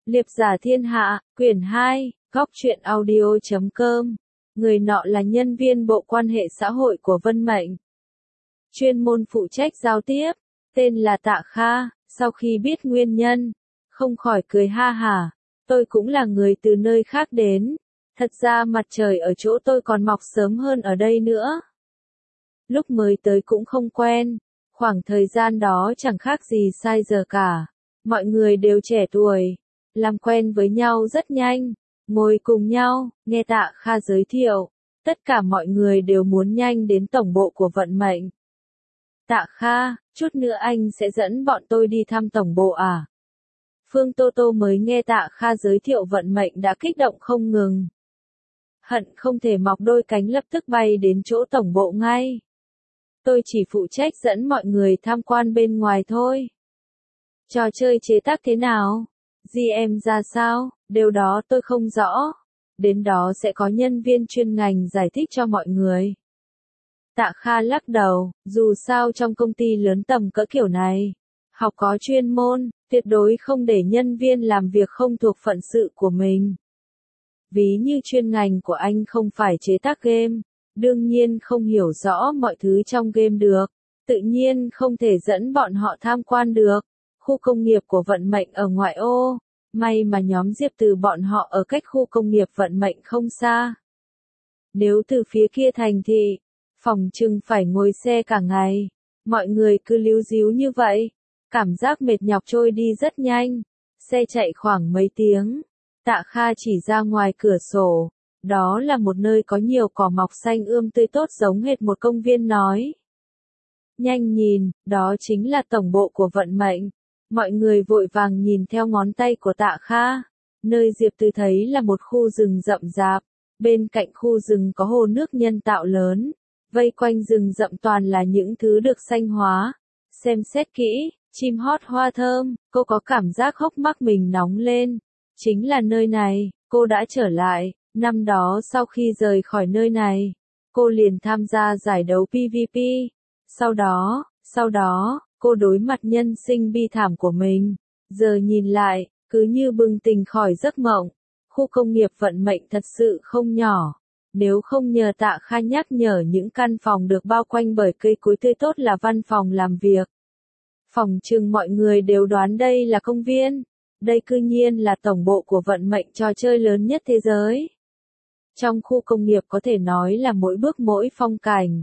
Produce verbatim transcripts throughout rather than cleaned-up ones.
Liệp giả thiên hạ, quyển hai, góc truyện audio chấm com. Người nọ là nhân viên bộ quan hệ xã hội của Vân Mệnh. Chuyên môn phụ trách giao tiếp, tên là Tạ Kha. Sau khi biết nguyên nhân, không khỏi cười ha hả. Tôi cũng là người từ nơi khác đến. Thật ra mặt trời ở chỗ tôi còn mọc sớm hơn ở đây nữa. Lúc mới tới cũng không quen. Khoảng thời gian đó chẳng khác gì sai giờ cả. Mọi người đều trẻ tuổi. Làm quen với nhau rất nhanh. Ngồi cùng nhau, nghe Tạ Kha giới thiệu. Tất cả mọi người đều muốn nhanh đến tổng bộ của Vận Mệnh. Tạ Kha, chút nữa anh sẽ dẫn bọn tôi đi thăm tổng bộ à? Phương Tô Tô mới nghe Tạ Kha giới thiệu Vận Mệnh đã kích động không ngừng. Hận không thể mọc đôi cánh lập tức bay đến chỗ tổng bộ ngay. Tôi chỉ phụ trách dẫn mọi người tham quan bên ngoài thôi. Trò chơi chế tác thế nào? giê em ra sao? Điều đó tôi không rõ. Đến đó sẽ có nhân viên chuyên ngành giải thích cho mọi người. Tạ Kha lắc đầu, dù sao trong công ty lớn tầm cỡ kiểu này, học có chuyên môn, tuyệt đối không để nhân viên làm việc không thuộc phận sự của mình. Ví như chuyên ngành của anh không phải chế tác game, đương nhiên không hiểu rõ mọi thứ trong game được, tự nhiên không thể dẫn bọn họ tham quan được. Khu công nghiệp của Vận Mệnh ở ngoại ô, may mà nhóm Diệp Từ bọn họ ở cách khu công nghiệp Vận Mệnh không xa. Nếu từ phía kia thành thị, phòng chừng phải ngồi xe cả ngày, mọi người cứ líu díu như vậy, cảm giác mệt nhọc trôi đi rất nhanh, xe chạy khoảng mấy tiếng. Tạ Kha chỉ ra ngoài cửa sổ, đó là một nơi có nhiều cỏ mọc xanh ươm tươi tốt giống hệt một công viên nói. Nhanh nhìn, đó chính là tổng bộ của Vận Mệnh. Mọi người vội vàng nhìn theo ngón tay của Tạ Kha. Nơi Diệp Từ thấy là một khu rừng rậm rạp. Bên cạnh khu rừng có hồ nước nhân tạo lớn. Vây quanh rừng rậm toàn là những thứ được xanh hóa. Xem xét kỹ, chim hót hoa thơm, cô có cảm giác hốc mắt mình nóng lên. Chính là nơi này, cô đã trở lại. Năm đó sau khi rời khỏi nơi này, cô liền tham gia giải đấu pê vê pê. Sau đó, sau đó, cô đối mặt nhân sinh bi thảm của mình. Giờ nhìn lại, cứ như bừng tỉnh khỏi giấc mộng. Khu công nghiệp Vận Mệnh thật sự không nhỏ. Nếu không nhờ Tạ Kha nhắc nhở những căn phòng được bao quanh bởi cây cối tươi tốt là văn phòng làm việc, phòng chừng mọi người đều đoán đây là công viên. Đây cư nhiên là tổng bộ của Vận Mệnh, trò chơi lớn nhất thế giới. Trong khu công nghiệp có thể nói là mỗi bước mỗi phong cảnh,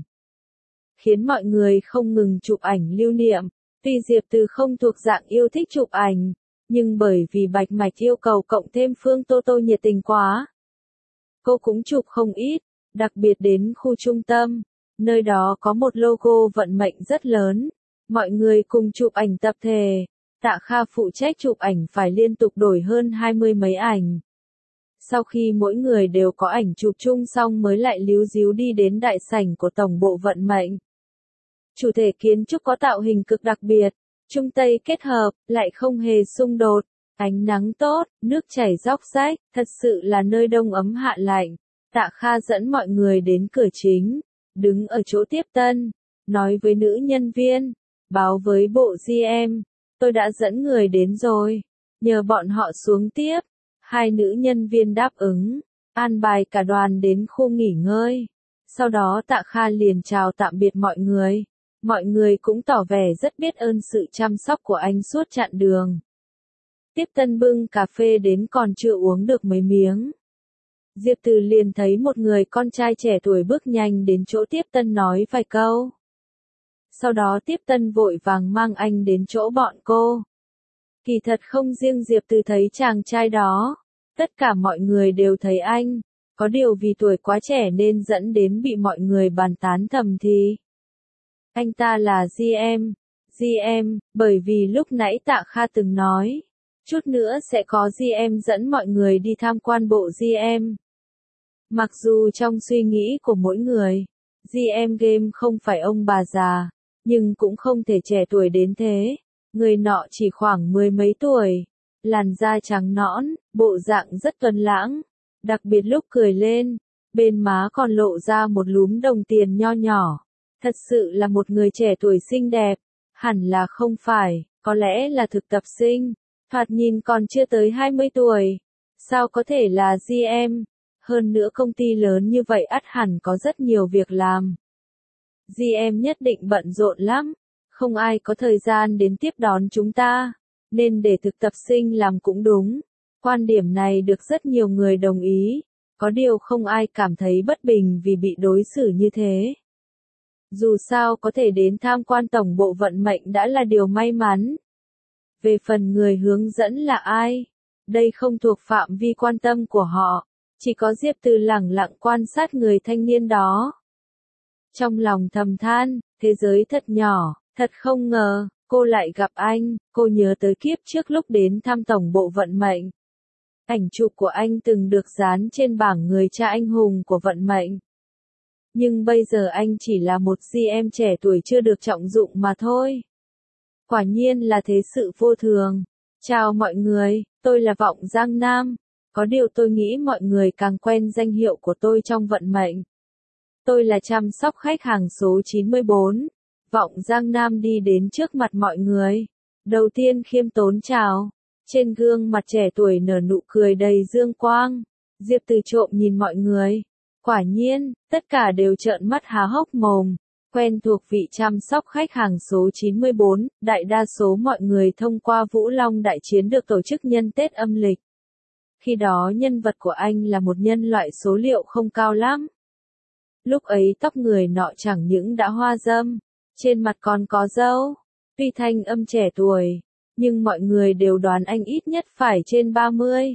khiến mọi người không ngừng chụp ảnh lưu niệm. Tuy Diệp Từ không thuộc dạng yêu thích chụp ảnh, nhưng bởi vì Bạch Mạch yêu cầu cộng thêm Phương Tô Tô nhiệt tình quá, cô cũng chụp không ít, đặc biệt đến khu trung tâm. Nơi đó có một logo Vận Mệnh rất lớn, mọi người cùng chụp ảnh tập thể. Tạ Kha phụ trách chụp ảnh phải liên tục đổi hơn hai mươi mấy ảnh. Sau khi mỗi người đều có ảnh chụp chung xong mới lại líu díu đi đến đại sảnh của tổng bộ Vận Mệnh. Chủ thể kiến trúc có tạo hình cực đặc biệt, Trung Tây kết hợp, lại không hề xung đột, ánh nắng tốt, nước chảy róc rách, thật sự là nơi đông ấm hạ lạnh. Tạ Kha dẫn mọi người đến cửa chính, đứng ở chỗ tiếp tân, nói với nữ nhân viên, báo với bộ giê em, tôi đã dẫn người đến rồi, nhờ bọn họ xuống tiếp. Hai nữ nhân viên đáp ứng, an bài cả đoàn đến khu nghỉ ngơi. Sau đó Tạ Kha liền chào tạm biệt mọi người. Mọi người cũng tỏ vẻ rất biết ơn sự chăm sóc của anh suốt chặng đường. Tiếp tân bưng cà phê đến còn chưa uống được mấy miếng. Diệp Từ liền thấy một người con trai trẻ tuổi bước nhanh đến chỗ tiếp tân nói vài câu. Sau đó tiếp tân vội vàng mang anh đến chỗ bọn cô. Kỳ thật không riêng Diệp Từ thấy chàng trai đó, tất cả mọi người đều thấy anh, có điều vì tuổi quá trẻ nên dẫn đến bị mọi người bàn tán thầm thì. Anh ta là giê em, giê em, bởi vì lúc nãy Tạ Kha từng nói, chút nữa sẽ có giê em dẫn mọi người đi tham quan bộ giê em. Mặc dù trong suy nghĩ của mỗi người, giê em game không phải ông bà già, nhưng cũng không thể trẻ tuổi đến thế. Người nọ chỉ khoảng mười mấy tuổi, làn da trắng nõn, bộ dạng rất tuấn lãng, đặc biệt lúc cười lên, bên má còn lộ ra một lúm đồng tiền nho nhỏ. Thật sự là một người trẻ tuổi xinh đẹp, hẳn là không phải, có lẽ là thực tập sinh, Thoạt nhìn còn chưa tới hai mươi tuổi. Sao có thể là giê em? Hơn nữa công ty lớn như vậy ắt hẳn có rất nhiều việc làm. giê em nhất định bận rộn lắm. Không ai có thời gian đến tiếp đón chúng ta. Nên để thực tập sinh làm cũng đúng. Quan điểm này được rất nhiều người đồng ý. Có điều không ai cảm thấy bất bình vì bị đối xử như thế. Dù sao có thể đến tham quan tổng bộ vận mệnh đã là điều may mắn. Về phần người hướng dẫn là ai? Đây không thuộc phạm vi quan tâm của họ. Chỉ có Diệp Từ lẳng lặng quan sát người thanh niên đó. Trong lòng thầm than, thế giới thật nhỏ, thật không ngờ, cô lại gặp anh. Cô nhớ tới kiếp trước lúc đến thăm tổng bộ vận mệnh. Ảnh chụp của anh từng được dán trên bảng người cha anh hùng của vận mệnh. Nhưng bây giờ anh chỉ là một giê em trẻ tuổi chưa được trọng dụng mà thôi. Quả nhiên là thế sự vô thường. Chào mọi người, tôi là Vọng Giang Nam. Có điều tôi nghĩ mọi người càng quen danh hiệu của tôi trong vận mệnh. Tôi là chăm sóc khách hàng số chín mươi bốn. Vọng Giang Nam đi đến trước mặt mọi người. Đầu tiên khiêm tốn chào. Trên gương mặt trẻ tuổi nở nụ cười đầy dương quang. Diệp Từ trộm nhìn mọi người. Quả nhiên, tất cả đều trợn mắt há hốc mồm. Quen thuộc vị chăm sóc khách hàng số chín mươi bốn, đại đa số mọi người thông qua Vũ Long Đại Chiến được tổ chức nhân Tết âm lịch. Khi đó nhân vật của anh là một nhân loại số liệu không cao lắm. Lúc ấy tóc người nọ chẳng những đã hoa râm, trên mặt còn có râu. Tuy thanh âm trẻ tuổi, nhưng mọi người đều đoán anh ít nhất phải trên ba mươi.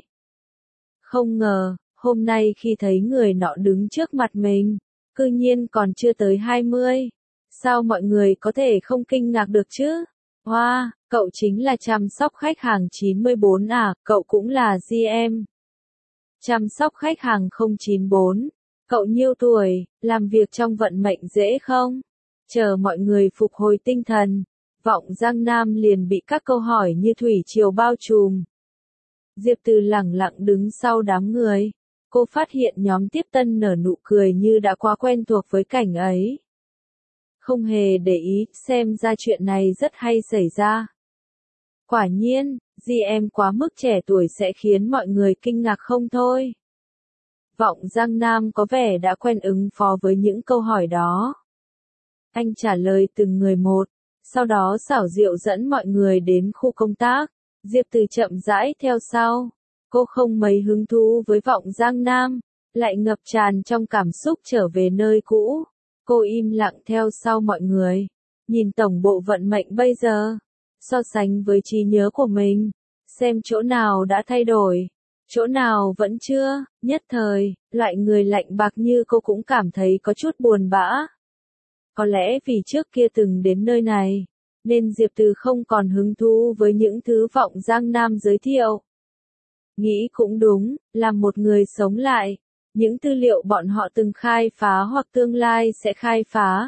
Không ngờ, hôm nay khi thấy người nọ đứng trước mặt mình, cư nhiên còn chưa tới hai mươi. Sao mọi người có thể không kinh ngạc được chứ? Hoa, wow, cậu chính là chăm sóc khách hàng chín mươi bốn à, cậu cũng là giê em. Chăm sóc khách hàng không chín bốn. Cậu nhiêu tuổi, làm việc trong vận mệnh dễ không? Chờ mọi người phục hồi tinh thần, Vọng Giang Nam liền bị các câu hỏi như thủy triều bao trùm. Diệp Từ lẳng lặng đứng sau đám người. Cô phát hiện nhóm tiếp tân nở nụ cười như đã quá quen thuộc với cảnh ấy. Không hề để ý, xem ra chuyện này rất hay xảy ra. Quả nhiên, giê em quá mức trẻ tuổi sẽ khiến mọi người kinh ngạc không thôi. Vọng Giang Nam có vẻ đã quen ứng phó với những câu hỏi đó. Anh trả lời từng người một, sau đó xảo diệu dẫn mọi người đến khu công tác. Diệp Từ chậm rãi theo sau. Cô không mấy hứng thú với Vọng Giang Nam, lại ngập tràn trong cảm xúc trở về nơi cũ. Cô im lặng theo sau mọi người, nhìn tổng bộ vận mệnh bây giờ, so sánh với trí nhớ của mình, xem chỗ nào đã thay đổi, chỗ nào vẫn chưa. Nhất thời, loại người lạnh bạc như cô cũng cảm thấy có chút buồn bã. Có lẽ vì trước kia từng đến nơi này, nên Diệp Từ không còn hứng thú với những thứ Vọng Giang Nam giới thiệu. Nghĩ cũng đúng, làm một người sống lại, những tư liệu bọn họ từng khai phá hoặc tương lai sẽ khai phá.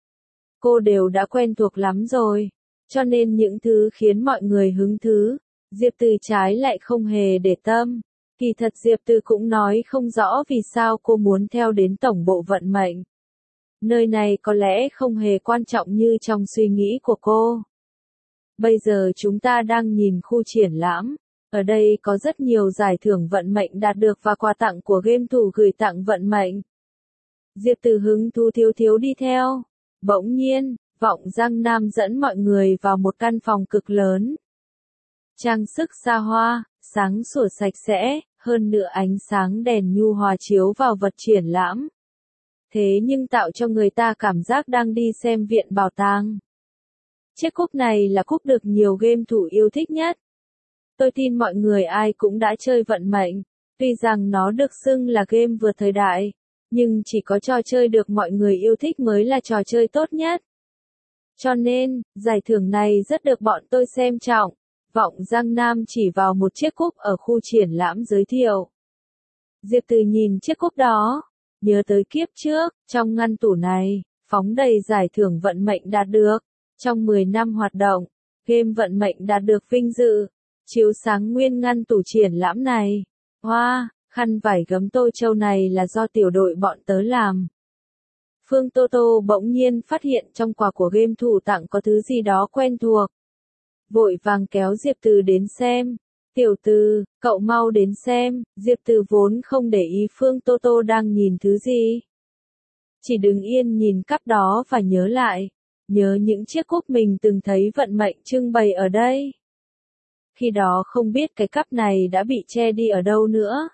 Cô đều đã quen thuộc lắm rồi, cho nên những thứ khiến mọi người hứng thú, Diệp Từ trái lại không hề để tâm. Kỳ thật Diệp Từ cũng nói không rõ vì sao cô muốn theo đến tổng bộ vận mệnh. Nơi này có lẽ không hề quan trọng như trong suy nghĩ của cô. Bây giờ chúng ta đang nhìn khu triển lãm. Ở đây có rất nhiều giải thưởng vận mệnh đạt được và quà tặng của game thủ gửi tặng vận mệnh. Diệp Từ hứng thú thiếu thiếu đi theo. Bỗng nhiên, Vọng Giang Nam dẫn mọi người vào một căn phòng cực lớn. Trang sức xa hoa, sáng sủa sạch sẽ, hơn nữa ánh sáng đèn nhu hòa chiếu vào vật triển lãm. Thế nhưng tạo cho người ta cảm giác đang đi xem viện bảo tàng. Chiếc cúp này là cúp được nhiều game thủ yêu thích nhất. Tôi tin mọi người ai cũng đã chơi vận mệnh. Tuy rằng nó được xưng là game vượt thời đại, nhưng chỉ có trò chơi được mọi người yêu thích mới là trò chơi tốt nhất. Cho nên, giải thưởng này rất được bọn tôi xem trọng. Vọng Giang Nam chỉ vào một chiếc cúp ở khu triển lãm giới thiệu. Diệp Từ nhìn chiếc cúp đó, nhớ tới kiếp trước, trong ngăn tủ này, phóng đầy giải thưởng vận mệnh đạt được. Trong mười năm hoạt động, game vận mệnh đạt được vinh dự, chiếu sáng nguyên ngăn tủ triển lãm này. Hoa, wow, khăn vải gấm tô châu này là do tiểu đội bọn tớ làm. Phương Tô Tô bỗng nhiên phát hiện trong quà của game thủ tặng có thứ gì đó quen thuộc. Vội vàng kéo Diệp Từ đến xem. Tiểu Từ, cậu mau đến xem, Diệp Từ vốn không để ý Phương Tô Tô đang nhìn thứ gì. Chỉ đứng yên nhìn cắp đó và nhớ lại, nhớ những chiếc cúp mình từng thấy vận mệnh trưng bày ở đây. Khi đó không biết cái cắp này đã bị che đi ở đâu nữa.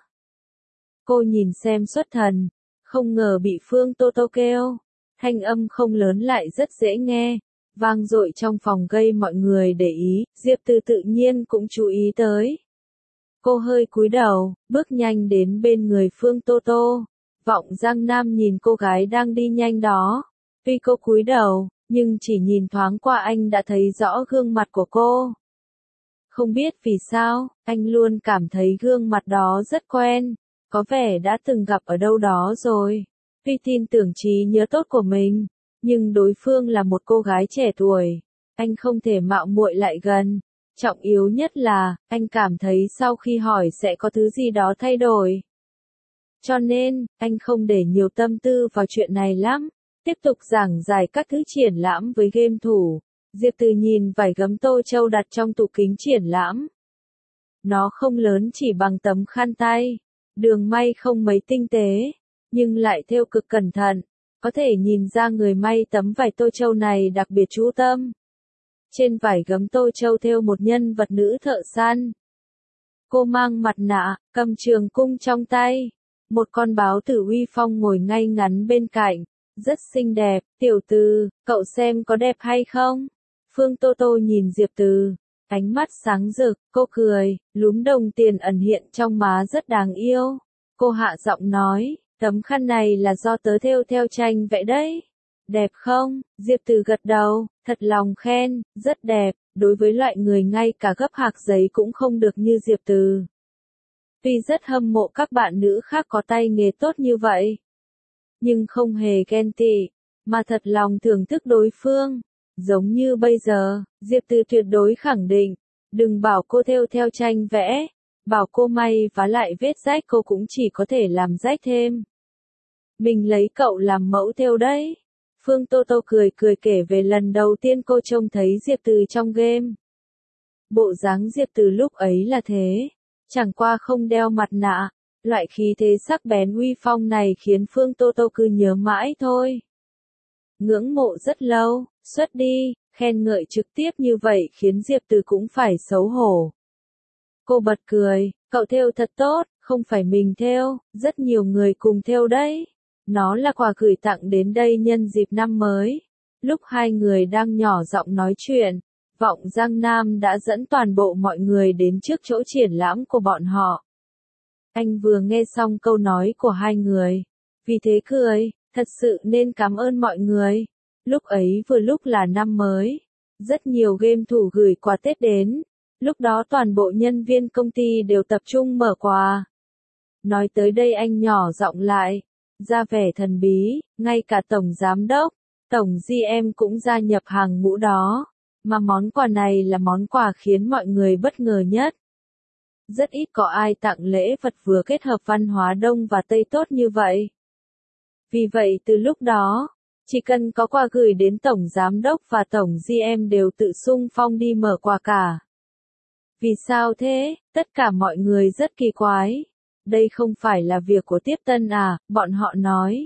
Cô nhìn xem xuất thần, không ngờ bị Phương Tô Tô kêu. Thanh âm không lớn lại rất dễ nghe, vang dội trong phòng gây mọi người để ý, Diệp Từ tự nhiên cũng chú ý tới. Cô hơi cúi đầu, bước nhanh đến bên người Phương Tô Tô. Vọng Giang Nam nhìn cô gái đang đi nhanh đó. Tuy cô cúi đầu, nhưng chỉ nhìn thoáng qua anh đã thấy rõ gương mặt của cô. Không biết vì sao, anh luôn cảm thấy gương mặt đó rất quen, có vẻ đã từng gặp ở đâu đó rồi. Tuy tin tưởng trí nhớ tốt của mình, nhưng đối phương là một cô gái trẻ tuổi, anh không thể mạo muội lại gần. Trọng yếu nhất là, anh cảm thấy sau khi hỏi sẽ có thứ gì đó thay đổi. Cho nên, anh không để nhiều tâm tư vào chuyện này lắm. Tiếp tục giảng giải các thứ triển lãm với game thủ. Diệp Từ nhìn vài gấm tô châu đặt trong tủ kính triển lãm. Nó không lớn chỉ bằng tấm khăn tay. Đường may không mấy tinh tế, nhưng lại thêu cực cẩn thận. Có thể nhìn ra người may tấm vải tô châu này đặc biệt chú tâm. Trên vải gấm tô châu thêu một nhân vật nữ thợ săn. Cô mang mặt nạ, cầm trường cung trong tay. Một con báo tử uy phong ngồi ngay ngắn bên cạnh. Rất xinh đẹp, Tiểu Từ, cậu xem có đẹp hay không? Phương Tô Tô nhìn Diệp Từ, ánh mắt sáng rực, cô cười, lúm đồng tiền ẩn hiện trong má rất đáng yêu. Cô hạ giọng nói, tấm khăn này là do tớ thêu theo tranh vẽ đấy. Đẹp không? Diệp Từ gật đầu, thật lòng khen, rất đẹp, đối với loại người ngay cả gấp hạc giấy cũng không được như Diệp Từ. Tuy rất hâm mộ các bạn nữ khác có tay nghề tốt như vậy, nhưng không hề ghen tị, mà thật lòng thưởng thức đối phương. Giống như bây giờ, Diệp Từ tuyệt đối khẳng định, đừng bảo cô thêu theo tranh vẽ, bảo cô may vá lại vết rách cô cũng chỉ có thể làm rách thêm. Mình lấy cậu làm mẫu thêu đấy. Phương Tô Tô cười cười kể về lần đầu tiên cô trông thấy Diệp Từ trong game. Bộ dáng Diệp Từ lúc ấy là thế, chẳng qua không đeo mặt nạ. Loại khí thế sắc bén uy phong này khiến Phương Tô Tô cứ nhớ mãi thôi. Ngưỡng mộ rất lâu, xuất đi, khen ngợi trực tiếp như vậy khiến Diệp Từ cũng phải xấu hổ. Cô bật cười, cậu thêu thật tốt, không phải mình thêu, rất nhiều người cùng thêu đấy. Nó là quà gửi tặng đến đây nhân dịp năm mới. Lúc hai người đang nhỏ giọng nói chuyện, Vọng Giang Nam đã dẫn toàn bộ mọi người đến trước chỗ triển lãm của bọn họ. Anh vừa nghe xong câu nói của hai người, vì thế cười, thật sự nên cảm ơn mọi người. Lúc ấy vừa lúc là năm mới, rất nhiều game thủ gửi quà Tết đến, lúc đó toàn bộ nhân viên công ty đều tập trung mở quà. Nói tới đây anh nhỏ giọng lại, ra vẻ thần bí, ngay cả tổng giám đốc, tổng giê em cũng gia nhập hàng ngũ đó, mà món quà này là món quà khiến mọi người bất ngờ nhất. Rất ít có ai tặng lễ vật vừa kết hợp văn hóa Đông và Tây tốt như vậy. Vì vậy từ lúc đó, chỉ cần có quà gửi đến Tổng Giám đốc và Tổng giê em đều tự xung phong đi mở quà cả. Vì sao thế? Tất cả mọi người rất kỳ quái. Đây không phải là việc của tiếp tân à, bọn họ nói.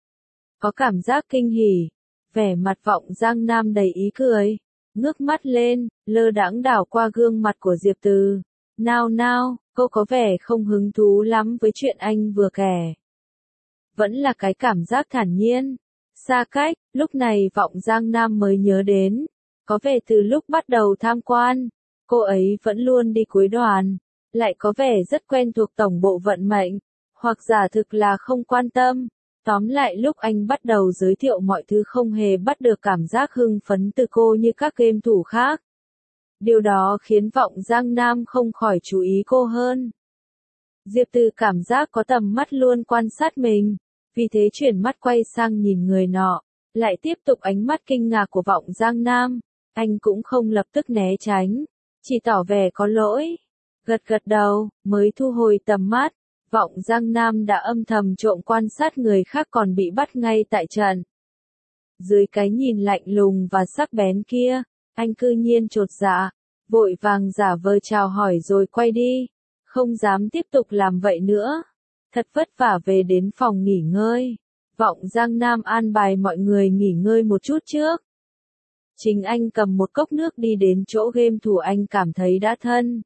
Có cảm giác kinh hỉ. Vẻ mặt Vọng Giang Nam đầy ý cười. Ngước mắt lên, lơ đãng đảo qua gương mặt của Diệp Từ. Nào nào, cô có vẻ không hứng thú lắm với chuyện anh vừa kể. Vẫn là cái cảm giác thản nhiên, xa cách, lúc này Vọng Giang Nam mới nhớ đến. Có vẻ từ lúc bắt đầu tham quan, cô ấy vẫn luôn đi cuối đoàn, lại có vẻ rất quen thuộc tổng bộ vận mệnh, hoặc giả thực là không quan tâm. Tóm lại lúc anh bắt đầu giới thiệu mọi thứ không hề bắt được cảm giác hưng phấn từ cô như các game thủ khác. Điều đó khiến Vọng Giang Nam không khỏi chú ý cô hơn. Diệp Từ cảm giác có tầm mắt luôn quan sát mình, vì thế chuyển mắt quay sang nhìn người nọ, lại tiếp tục ánh mắt kinh ngạc của Vọng Giang Nam. Anh cũng không lập tức né tránh, chỉ tỏ vẻ có lỗi. Gật gật đầu, mới thu hồi tầm mắt. Vọng Giang Nam đã âm thầm trộm quan sát người khác còn bị bắt ngay tại trận. Dưới cái nhìn lạnh lùng và sắc bén kia, anh cư nhiên chột dạ. vội vàng giả vờ chào hỏi rồi quay đi, không dám tiếp tục làm vậy nữa. Thật vất vả về đến phòng nghỉ ngơi, Vọng Giang Nam an bài mọi người nghỉ ngơi một chút trước. Chính anh cầm một cốc nước đi đến chỗ game thủ anh cảm thấy đã thân.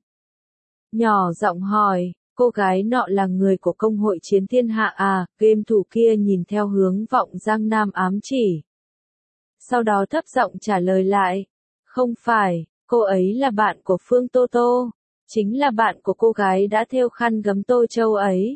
Nhỏ giọng hỏi, cô gái nọ là người của công hội chiến thiên hạ à? Game thủ kia nhìn theo hướng Vọng Giang Nam ám chỉ. Sau đó thấp giọng trả lời lại, không phải, cô ấy là bạn của Phương Tô Tô, chính là bạn của cô gái đã thêu khăn gấm Tô Châu ấy.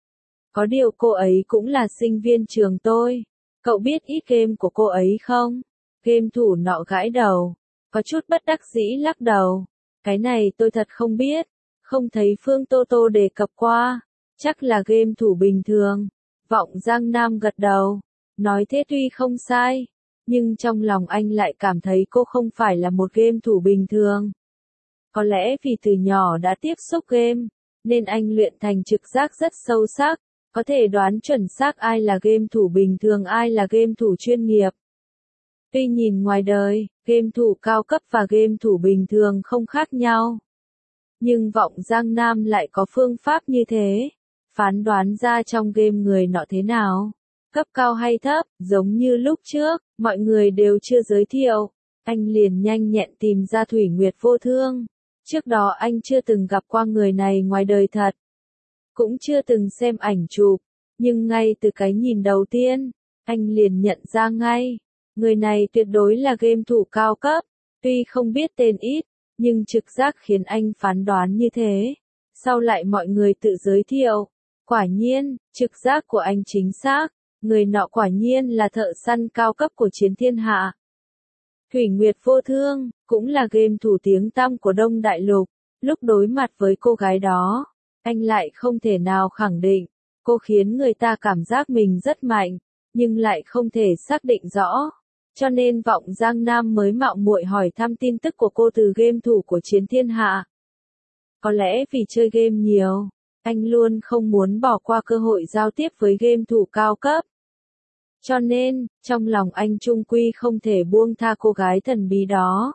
Có điều cô ấy cũng là sinh viên trường tôi, cậu biết ít game của cô ấy không? Game thủ nọ gãi đầu, có chút bất đắc dĩ lắc đầu, cái này tôi thật không biết, không thấy Phương Tô Tô đề cập qua, chắc là game thủ bình thường. Vọng Giang Nam gật đầu, nói thế tuy không sai, nhưng trong lòng anh lại cảm thấy cô không phải là một game thủ bình thường. Có lẽ vì từ nhỏ đã tiếp xúc game, nên anh luyện thành trực giác rất sâu sắc, có thể đoán chuẩn xác ai là game thủ bình thường ai là game thủ chuyên nghiệp. Tuy nhìn ngoài đời, game thủ cao cấp và game thủ bình thường không khác nhau. Nhưng Vọng Giang Nam lại có phương pháp như thế, phán đoán ra trong game người nọ thế nào, cấp cao hay thấp, giống như lúc trước, mọi người đều chưa giới thiệu, anh liền nhanh nhẹn tìm ra Thủy Nguyệt Vô Thương. Trước đó anh chưa từng gặp qua người này ngoài đời thật, cũng chưa từng xem ảnh chụp, nhưng ngay từ cái nhìn đầu tiên, anh liền nhận ra ngay, người này tuyệt đối là game thủ cao cấp, tuy không biết tên ít, nhưng trực giác khiến anh phán đoán như thế. Sau lại mọi người tự giới thiệu, quả nhiên, trực giác của anh chính xác, người nọ quả nhiên là thợ săn cao cấp của chiến thiên hạ. Thủy Nguyệt Vô Thương, cũng là game thủ tiếng tăm của Đông Đại Lục, lúc đối mặt với cô gái đó, anh lại không thể nào khẳng định, cô khiến người ta cảm giác mình rất mạnh, nhưng lại không thể xác định rõ. Cho nên Vọng Giang Nam mới mạo muội hỏi thăm tin tức của cô từ game thủ của chiến thiên hạ. Có lẽ vì chơi game nhiều, anh luôn không muốn bỏ qua cơ hội giao tiếp với game thủ cao cấp. Cho nên, trong lòng anh chung quy không thể buông tha cô gái thần bí đó.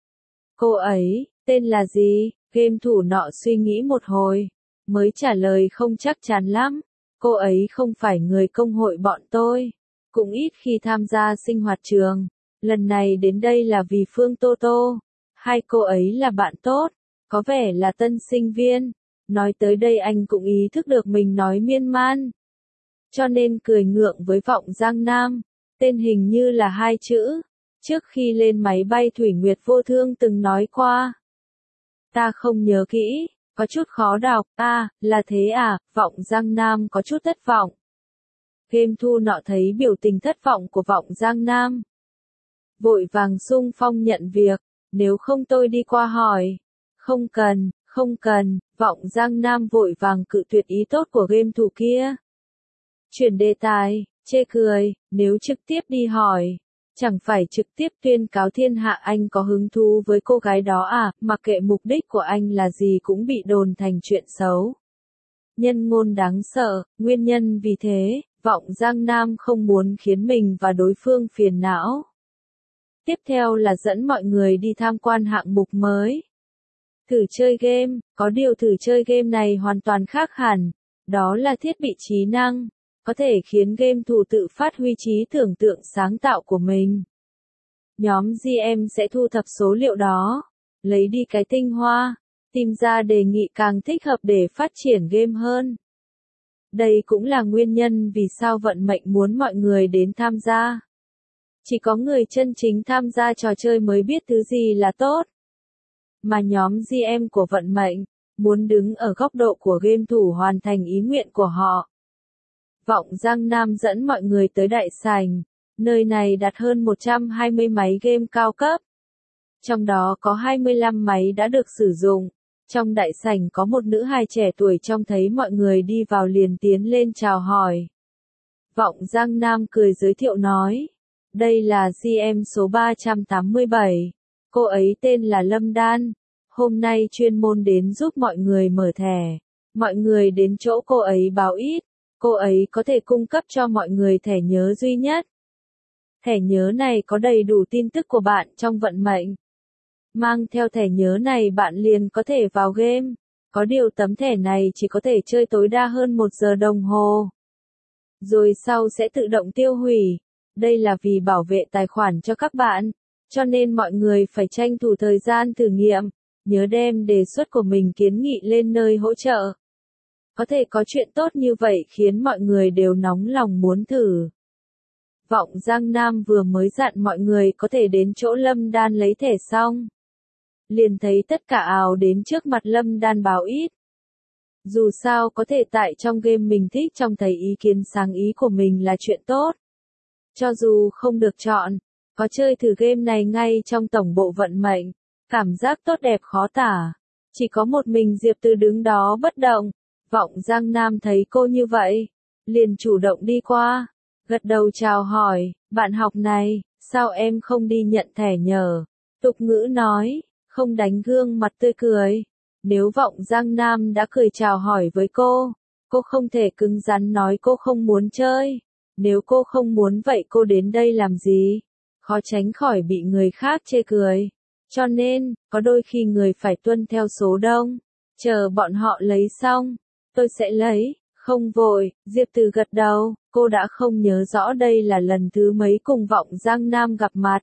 Cô ấy, tên là gì? Game thủ nọ suy nghĩ một hồi, mới trả lời không chắc chắn lắm. Cô ấy không phải người công hội bọn tôi, cũng ít khi tham gia sinh hoạt trường. Lần này đến đây là vì Phương Tô Tô. Hai cô ấy là bạn tốt, có vẻ là tân sinh viên. Nói tới đây anh cũng ý thức được mình nói miên man. Cho nên cười ngượng với Vọng Giang Nam, tên hình như là hai chữ. Trước khi lên máy bay Thủy Nguyệt Vô Thương từng nói qua. Ta không nhớ kỹ, có chút khó đọc, à, là thế à, Vọng Giang Nam có chút thất vọng. Game thu nọ thấy biểu tình thất vọng của Vọng Giang Nam. Vội vàng xung phong nhận việc, nếu không tôi đi qua hỏi. Không cần, không cần, Vọng Giang Nam vội vàng cự tuyệt ý tốt của game thủ kia. Chuyển đề tài, chê cười, nếu trực tiếp đi hỏi, chẳng phải trực tiếp tuyên cáo thiên hạ anh có hứng thú với cô gái đó à, mặc kệ mục đích của anh là gì cũng bị đồn thành chuyện xấu. Nhân ngôn đáng sợ, nguyên nhân vì thế, Vọng Giang Nam không muốn khiến mình và đối phương phiền não. Tiếp theo là dẫn mọi người đi tham quan hạng mục mới. Thử chơi game, có điều thử chơi game này hoàn toàn khác hẳn, đó là thiết bị trí năng, có thể khiến game thủ tự phát huy trí tưởng tượng sáng tạo của mình. Nhóm giê em sẽ thu thập số liệu đó, lấy đi cái tinh hoa, tìm ra đề nghị càng thích hợp để phát triển game hơn. Đây cũng là nguyên nhân vì sao vận mệnh muốn mọi người đến tham gia. Chỉ có người chân chính tham gia trò chơi mới biết thứ gì là tốt. Mà nhóm giê em của vận mệnh, muốn đứng ở góc độ của game thủ hoàn thành ý nguyện của họ. Vọng Giang Nam dẫn mọi người tới đại sảnh, nơi này đặt hơn một trăm hai mươi máy game cao cấp. Trong đó có hai mươi lăm máy đã được sử dụng. Trong đại sảnh có một nữ hài trẻ tuổi trông thấy mọi người đi vào liền tiến lên chào hỏi. Vọng Giang Nam cười giới thiệu nói, đây là giê em số ba trăm tám mươi bảy, cô ấy tên là Lâm Đan, hôm nay chuyên môn đến giúp mọi người mở thẻ, mọi người đến chỗ cô ấy báo ít, cô ấy có thể cung cấp cho mọi người thẻ nhớ duy nhất. Thẻ nhớ này có đầy đủ tin tức của bạn trong vận mệnh. Mang theo thẻ nhớ này bạn liền có thể vào game. Có điều tấm thẻ này chỉ có thể chơi tối đa hơn một giờ đồng hồ. Rồi sau sẽ tự động tiêu hủy. Đây là vì bảo vệ tài khoản cho các bạn. Cho nên mọi người phải tranh thủ thời gian thử nghiệm. Nhớ đem đề xuất của mình kiến nghị lên nơi hỗ trợ. Có thể có chuyện tốt như vậy khiến mọi người đều nóng lòng muốn thử. Vọng Giang Nam vừa mới dặn mọi người có thể đến chỗ Lâm Đan lấy thẻ xong. Liền thấy tất cả ào đến trước mặt Lâm Đan báo ít. Dù sao có thể tại trong game mình thích trông thấy ý kiến sáng ý của mình là chuyện tốt. Cho dù không được chọn, có chơi thử game này ngay trong tổng bộ vận mệnh, cảm giác tốt đẹp khó tả. Chỉ có một mình Diệp Từ đứng đó bất động. Vọng Giang Nam thấy cô như vậy, liền chủ động đi qua, gật đầu chào hỏi, bạn học này, sao em không đi nhận thẻ nhờ? Tục ngữ nói, không đánh gương mặt tươi cười. Nếu Vọng Giang Nam đã cười chào hỏi với cô, cô không thể cứng rắn nói cô không muốn chơi. Nếu cô không muốn vậy cô đến đây làm gì? Khó tránh khỏi bị người khác chê cười. Cho nên, có đôi khi người phải tuân theo số đông. Chờ bọn họ lấy xong, tôi sẽ lấy, không vội. Diệp Từ gật đầu, cô đã không nhớ rõ đây là lần thứ mấy cùng Vọng Giang Nam gặp mặt.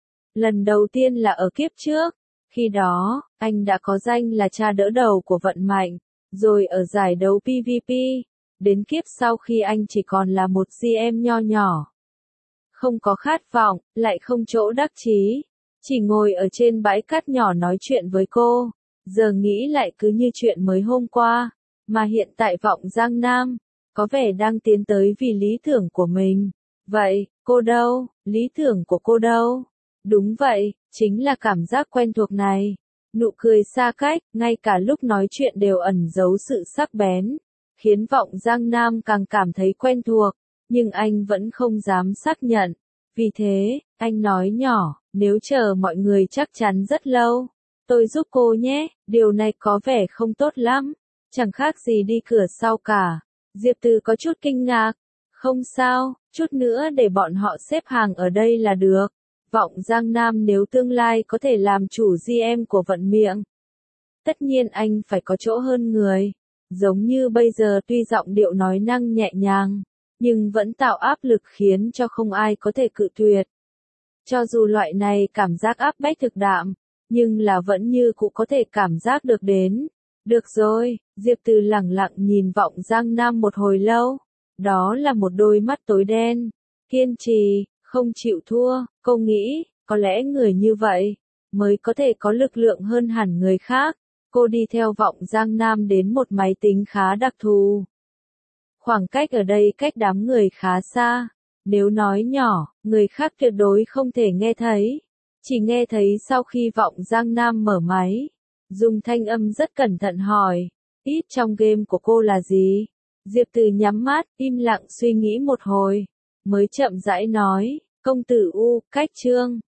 Lần đầu tiên là ở kiếp trước. Khi đó, anh đã có danh là cha đỡ đầu của vận mạnh, rồi ở giải đấu pê vê pê, đến kiếp sau khi anh chỉ còn là một giê em nho nhỏ. Không có khát vọng, lại không chỗ đắc chí, chỉ ngồi ở trên bãi cát nhỏ nói chuyện với cô, giờ nghĩ lại cứ như chuyện mới hôm qua, mà hiện tại Vọng Giang Nam, có vẻ đang tiến tới vì lý tưởng của mình. Vậy, cô đâu, lý tưởng của cô đâu? Đúng vậy, chính là cảm giác quen thuộc này. Nụ cười xa cách, ngay cả lúc nói chuyện đều ẩn giấu sự sắc bén, khiến Vọng Giang Nam càng cảm thấy quen thuộc, nhưng anh vẫn không dám xác nhận. Vì thế, anh nói nhỏ, nếu chờ mọi người chắc chắn rất lâu, tôi giúp cô nhé, điều này có vẻ không tốt lắm, chẳng khác gì đi cửa sau cả. Diệp Từ có chút kinh ngạc, không sao, chút nữa để bọn họ xếp hàng ở đây là được. Vọng Giang Nam nếu tương lai có thể làm chủ giê em của vận miệng, tất nhiên anh phải có chỗ hơn người. Giống như bây giờ tuy giọng điệu nói năng nhẹ nhàng, nhưng vẫn tạo áp lực khiến cho không ai có thể cự tuyệt. Cho dù loại này cảm giác áp bách thực đạm, nhưng là vẫn như cụ có thể cảm giác được đến. Được rồi, Diệp Từ lẳng lặng nhìn Vọng Giang Nam một hồi lâu. Đó là một đôi mắt tối đen, kiên trì, không chịu thua. Cô nghĩ, có lẽ người như vậy, mới có thể có lực lượng hơn hẳn người khác. Cô đi theo Vọng Giang Nam đến một máy tính khá đặc thù. Khoảng cách ở đây cách đám người khá xa. Nếu nói nhỏ, người khác tuyệt đối không thể nghe thấy. Chỉ nghe thấy sau khi Vọng Giang Nam mở máy. Dùng thanh âm rất cẩn thận hỏi, ít trong game của cô là gì? Diệp Từ nhắm mắt, im lặng suy nghĩ một hồi, mới chậm rãi nói, công tử U, cách chương.